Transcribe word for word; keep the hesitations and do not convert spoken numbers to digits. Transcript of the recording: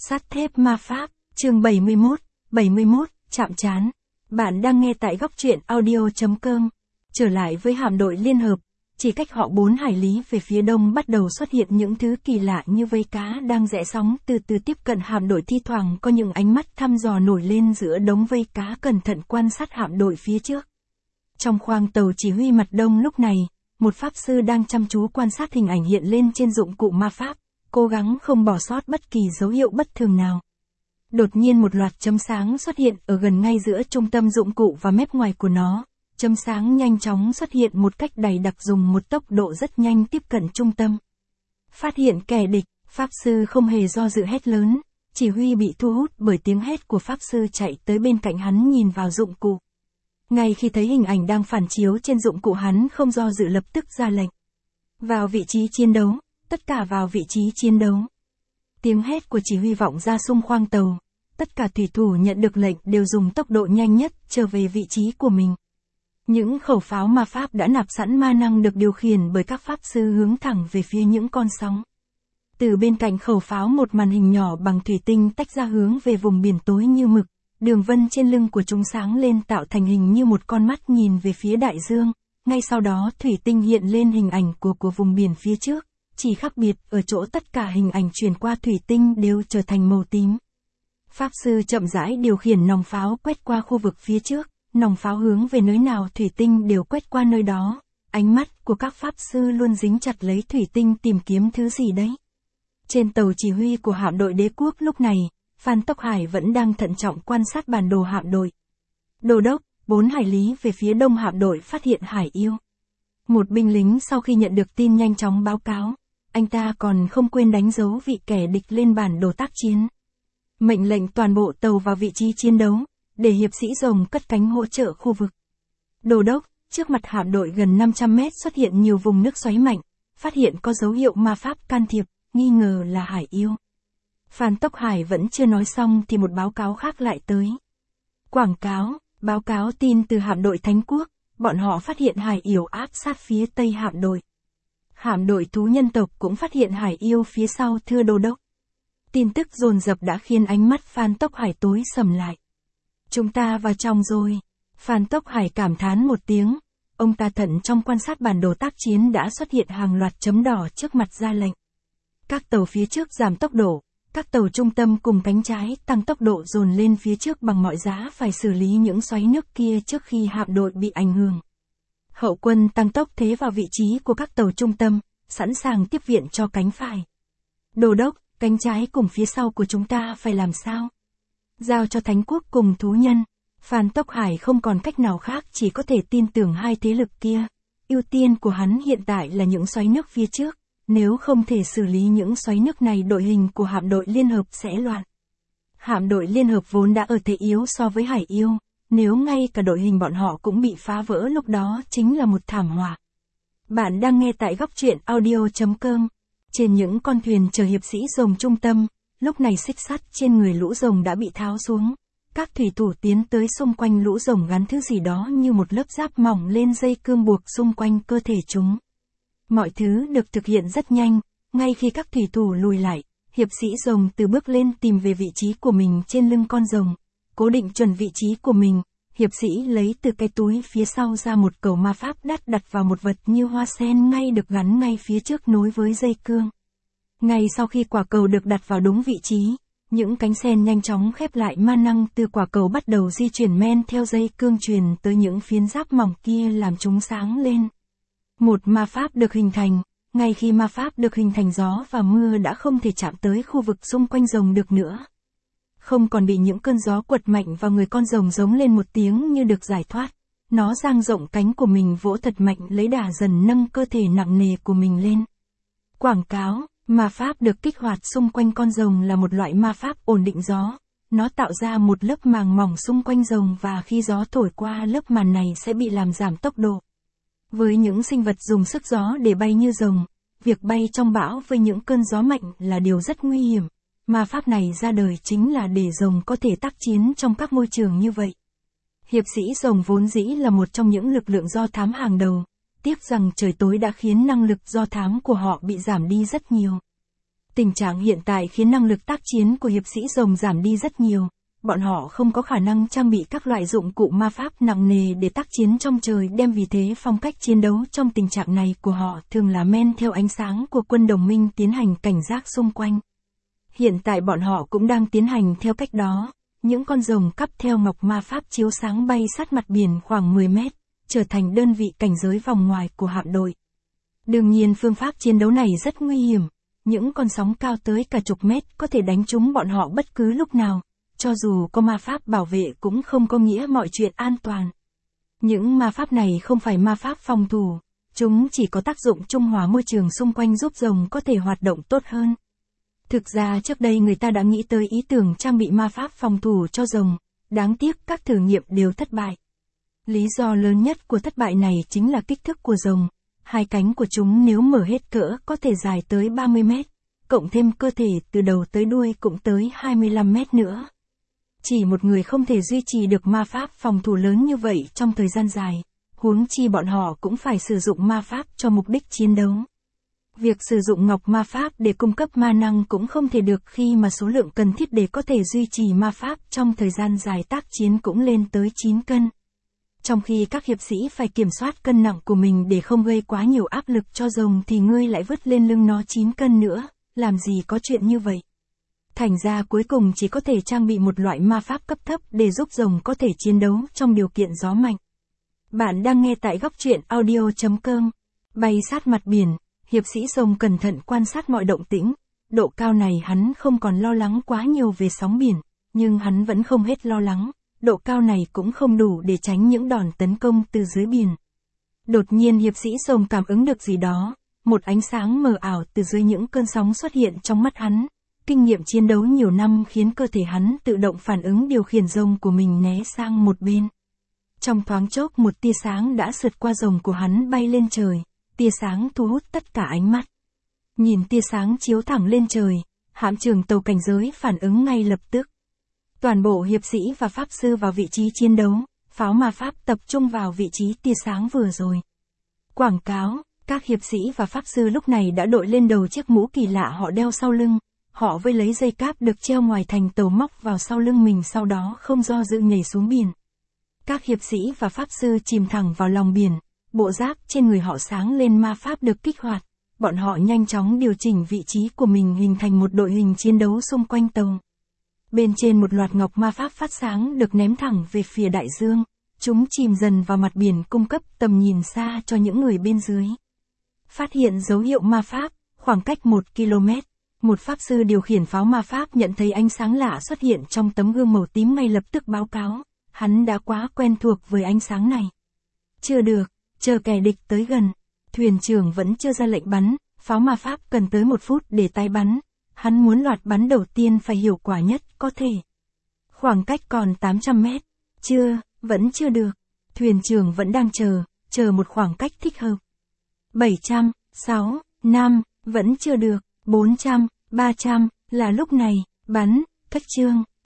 Sắt thép ma pháp, chương bảy mươi mốt, bảy mươi mốt, chạm trán. Bạn đang nghe tại góc truyện audio chấm com. Trở lại với hạm đội liên hợp, chỉ cách họ bốn hải lý về phía đông bắt đầu xuất hiện những thứ kỳ lạ như vây cá đang rẽ sóng từ từ tiếp cận hạm đội, thi thoảng có những ánh mắt thăm dò nổi lên giữa đống vây cá cẩn thận quan sát hạm đội phía trước. Trong khoang tàu chỉ huy mặt đông lúc này, một pháp sư đang chăm chú quan sát hình ảnh hiện lên trên dụng cụ ma pháp, cố gắng không bỏ sót bất kỳ dấu hiệu bất thường nào. Đột nhiên một loạt chấm sáng xuất hiện ở gần ngay giữa trung tâm dụng cụ và mép ngoài của nó. Chấm sáng nhanh chóng xuất hiện một cách đầy đặc, dùng một tốc độ rất nhanh tiếp cận trung tâm. Phát hiện kẻ địch, pháp sư không hề do dự hét lớn. Chỉ huy bị thu hút bởi tiếng hét của pháp sư, chạy tới bên cạnh hắn nhìn vào dụng cụ. Ngay khi thấy hình ảnh đang phản chiếu trên dụng cụ, hắn không do dự lập tức ra lệnh. Vào vị trí chiến đấu, tất cả vào vị trí chiến đấu. Tiếng hét của chỉ huy vọng ra xung khoang tàu. Tất cả thủy thủ nhận được lệnh đều dùng tốc độ nhanh nhất trở về vị trí của mình. Những khẩu pháo ma pháp đã nạp sẵn ma năng được điều khiển bởi các pháp sư hướng thẳng về phía những con sóng. Từ bên cạnh khẩu pháo, một màn hình nhỏ bằng thủy tinh tách ra hướng về vùng biển tối như mực. Đường vân trên lưng của chúng sáng lên tạo thành hình như một con mắt nhìn về phía đại dương. Ngay sau đó thủy tinh hiện lên hình ảnh của của vùng biển phía trước. Chỉ khác biệt ở chỗ tất cả hình ảnh truyền qua thủy tinh đều trở thành màu tím. Pháp sư chậm rãi điều khiển nòng pháo quét qua khu vực phía trước. Nòng pháo hướng về nơi nào thủy tinh đều quét qua nơi đó. Ánh mắt của các pháp sư luôn dính chặt lấy thủy tinh tìm kiếm thứ gì đấy. Trên tàu chỉ huy của hạm đội đế quốc lúc này, Phan Tốc Hải vẫn đang thận trọng quan sát bản đồ hạm đội. Đô đốc, bốn hải lý về phía đông hạm đội phát hiện hải yêu. Một binh lính sau khi nhận được tin nhanh chóng báo cáo. Anh ta còn không quên đánh dấu vị kẻ địch lên bản đồ tác chiến. Mệnh lệnh toàn bộ tàu vào vị trí chiến đấu, để hiệp sĩ rồng cất cánh hỗ trợ khu vực. Đô đốc, trước mặt hạm đội gần năm trăm mét xuất hiện nhiều vùng nước xoáy mạnh, phát hiện có dấu hiệu ma pháp can thiệp, nghi ngờ là hải yêu. Phan Tốc Hải vẫn chưa nói xong thì một báo cáo khác lại tới. Quảng cáo, báo cáo tin từ hạm đội Thánh Quốc, bọn họ phát hiện hải yêu áp sát phía tây hạm đội. Hạm đội thú nhân tộc cũng phát hiện hải yêu phía sau, thưa đô đốc. Tin tức dồn dập đã khiến ánh mắt Phan Tốc Hải tối sầm lại. Chúng ta vào trong rồi. Phan Tốc Hải cảm thán một tiếng. Ông ta thận trong quan sát bản đồ tác chiến đã xuất hiện hàng loạt chấm đỏ trước mặt, ra lệnh. Các tàu phía trước giảm tốc độ. Các tàu trung tâm cùng cánh trái tăng tốc độ dồn lên phía trước, bằng mọi giá phải xử lý những xoáy nước kia trước khi hạm đội bị ảnh hưởng. Hậu quân tăng tốc thế vào vị trí của các tàu trung tâm, sẵn sàng tiếp viện cho cánh phải. Đô đốc, cánh trái cùng phía sau của chúng ta phải làm sao? Giao cho Thánh Quốc cùng thú nhân. Phan Tốc Hải không còn cách nào khác, chỉ có thể tin tưởng hai thế lực kia. Ưu tiên của hắn hiện tại là những xoáy nước phía trước. Nếu không thể xử lý những xoáy nước này, đội hình của hạm đội liên hợp sẽ loạn. Hạm đội liên hợp vốn đã ở thế yếu so với hải yêu. Nếu ngay cả đội hình bọn họ cũng bị phá vỡ, lúc đó chính là một thảm họa. Bạn đang nghe tại góc truyện audio chấm com. Trên những con thuyền chở hiệp sĩ rồng trung tâm, lúc này xích sắt trên người lũ rồng đã bị tháo xuống. Các thủy thủ tiến tới xung quanh lũ rồng, gắn thứ gì đó như một lớp giáp mỏng lên dây cương buộc xung quanh cơ thể chúng. Mọi thứ được thực hiện rất nhanh. Ngay khi các thủy thủ lùi lại, hiệp sĩ rồng từ bước lên tìm về vị trí của mình trên lưng con rồng. Cố định chuẩn vị trí của mình, hiệp sĩ lấy từ cái túi phía sau ra một cầu ma pháp đắt, đặt vào một vật như hoa sen ngay được gắn ngay phía trước nối với dây cương. Ngay sau khi quả cầu được đặt vào đúng vị trí, những cánh sen nhanh chóng khép lại, ma năng từ quả cầu bắt đầu di chuyển men theo dây cương truyền tới những phiến giáp mỏng kia, làm chúng sáng lên. Một ma pháp được hình thành. Ngay khi ma pháp được hình thành, gió và mưa đã không thể chạm tới khu vực xung quanh rồng được nữa. Không còn bị những cơn gió quật mạnh vào người, con rồng giống lên một tiếng như được giải thoát. Nó dang rộng cánh của mình, vỗ thật mạnh, lấy đà dần nâng cơ thể nặng nề của mình lên. Quảng cáo, ma pháp được kích hoạt xung quanh con rồng là một loại ma pháp ổn định gió. Nó tạo ra một lớp màng mỏng xung quanh rồng, và khi gió thổi qua lớp màng này sẽ bị làm giảm tốc độ. Với những sinh vật dùng sức gió để bay như rồng, việc bay trong bão với những cơn gió mạnh là điều rất nguy hiểm. Ma pháp này ra đời chính là để rồng có thể tác chiến trong các môi trường như vậy. Hiệp sĩ rồng vốn dĩ là một trong những lực lượng do thám hàng đầu. Tiếc rằng trời tối đã khiến năng lực do thám của họ bị giảm đi rất nhiều. Tình trạng hiện tại khiến năng lực tác chiến của hiệp sĩ rồng giảm đi rất nhiều. Bọn họ không có khả năng trang bị các loại dụng cụ ma pháp nặng nề để tác chiến trong trời đêm, vì thế phong cách chiến đấu trong tình trạng này của họ thường là men theo ánh sáng của quân đồng minh tiến hành cảnh giác xung quanh. Hiện tại bọn họ cũng đang tiến hành theo cách đó. Những con rồng cắp theo ngọc ma pháp chiếu sáng bay sát mặt biển khoảng mười mét, trở thành đơn vị cảnh giới vòng ngoài của hạm đội. Đương nhiên phương pháp chiến đấu này rất nguy hiểm. Những con sóng cao tới cả chục mét có thể đánh trúng bọn họ bất cứ lúc nào. Cho dù có ma pháp bảo vệ cũng không có nghĩa mọi chuyện an toàn. Những ma pháp này không phải ma pháp phòng thủ. Chúng chỉ có tác dụng trung hòa môi trường xung quanh giúp rồng có thể hoạt động tốt hơn. Thực ra trước đây người ta đã nghĩ tới ý tưởng trang bị ma pháp phòng thủ cho rồng. Đáng tiếc các thử nghiệm đều thất bại. Lý do lớn nhất của thất bại này chính là kích thước của rồng. Hai cánh của chúng nếu mở hết cỡ có thể dài tới ba mươi mét. Cộng thêm cơ thể từ đầu tới đuôi cũng tới hai mươi lăm mét nữa. Chỉ một người không thể duy trì được ma pháp phòng thủ lớn như vậy trong thời gian dài, huống chi bọn họ cũng phải sử dụng ma pháp cho mục đích chiến đấu. Việc sử dụng ngọc ma pháp để cung cấp ma năng cũng không thể được khi mà số lượng cần thiết để có thể duy trì ma pháp trong thời gian dài tác chiến cũng lên tới chín cân. Trong khi các hiệp sĩ phải kiểm soát cân nặng của mình để không gây quá nhiều áp lực cho rồng thì ngươi lại vứt lên lưng nó chín cân nữa, làm gì có chuyện như vậy. Thành ra cuối cùng chỉ có thể trang bị một loại ma pháp cấp thấp để giúp rồng có thể chiến đấu trong điều kiện gió mạnh. Bạn đang nghe tại góc truyện audio chấm com. Bay sát mặt biển, hiệp sĩ rồng cẩn thận quan sát mọi động tĩnh. Độ cao này hắn không còn lo lắng quá nhiều về sóng biển, nhưng hắn vẫn không hết lo lắng. Độ cao này cũng không đủ để tránh những đòn tấn công từ dưới biển. Đột nhiên hiệp sĩ rồng cảm ứng được gì đó, một ánh sáng mờ ảo từ dưới những cơn sóng xuất hiện trong mắt hắn. Kinh nghiệm chiến đấu nhiều năm khiến cơ thể hắn tự động phản ứng điều khiển rồng của mình né sang một bên. Trong thoáng chốc một tia sáng đã sượt qua rồng của hắn bay lên trời, tia sáng thu hút tất cả ánh mắt. Nhìn tia sáng chiếu thẳng lên trời, hạm trưởng tàu cảnh giới phản ứng ngay lập tức. Toàn bộ hiệp sĩ và pháp sư vào vị trí chiến đấu, pháo ma pháp tập trung vào vị trí tia sáng vừa rồi. Quảng cáo, các hiệp sĩ và pháp sư lúc này đã đội lên đầu chiếc mũ kỳ lạ họ đeo sau lưng. Họ với lấy dây cáp được treo ngoài thành tàu móc vào sau lưng mình, sau đó không do dự nhảy xuống biển. Các hiệp sĩ và pháp sư chìm thẳng vào lòng biển, bộ giáp trên người họ sáng lên ma pháp được kích hoạt. Bọn họ nhanh chóng điều chỉnh vị trí của mình hình thành một đội hình chiến đấu xung quanh tàu. Bên trên một loạt ngọc ma pháp phát sáng được ném thẳng về phía đại dương. Chúng chìm dần vào mặt biển cung cấp tầm nhìn xa cho những người bên dưới. Phát hiện dấu hiệu ma pháp, khoảng cách một ki lô mét. Một pháp sư điều khiển pháo ma pháp nhận thấy ánh sáng lạ xuất hiện trong tấm gương màu tím ngay lập tức báo cáo. Hắn đã quá quen thuộc với ánh sáng này. Chưa được, chờ kẻ địch tới gần. Thuyền trưởng vẫn chưa ra lệnh bắn, pháo ma pháp cần tới một phút để tái bắn. Hắn muốn loạt bắn đầu tiên phải hiệu quả nhất có thể. Khoảng cách còn tám trăm mét. Chưa, vẫn chưa được. Thuyền trưởng vẫn đang chờ, chờ một khoảng cách thích hợp. bảy trăm, sáu, năm, vẫn chưa được. bốn trăm, ba trăm, là lúc này, bắn, cất chương.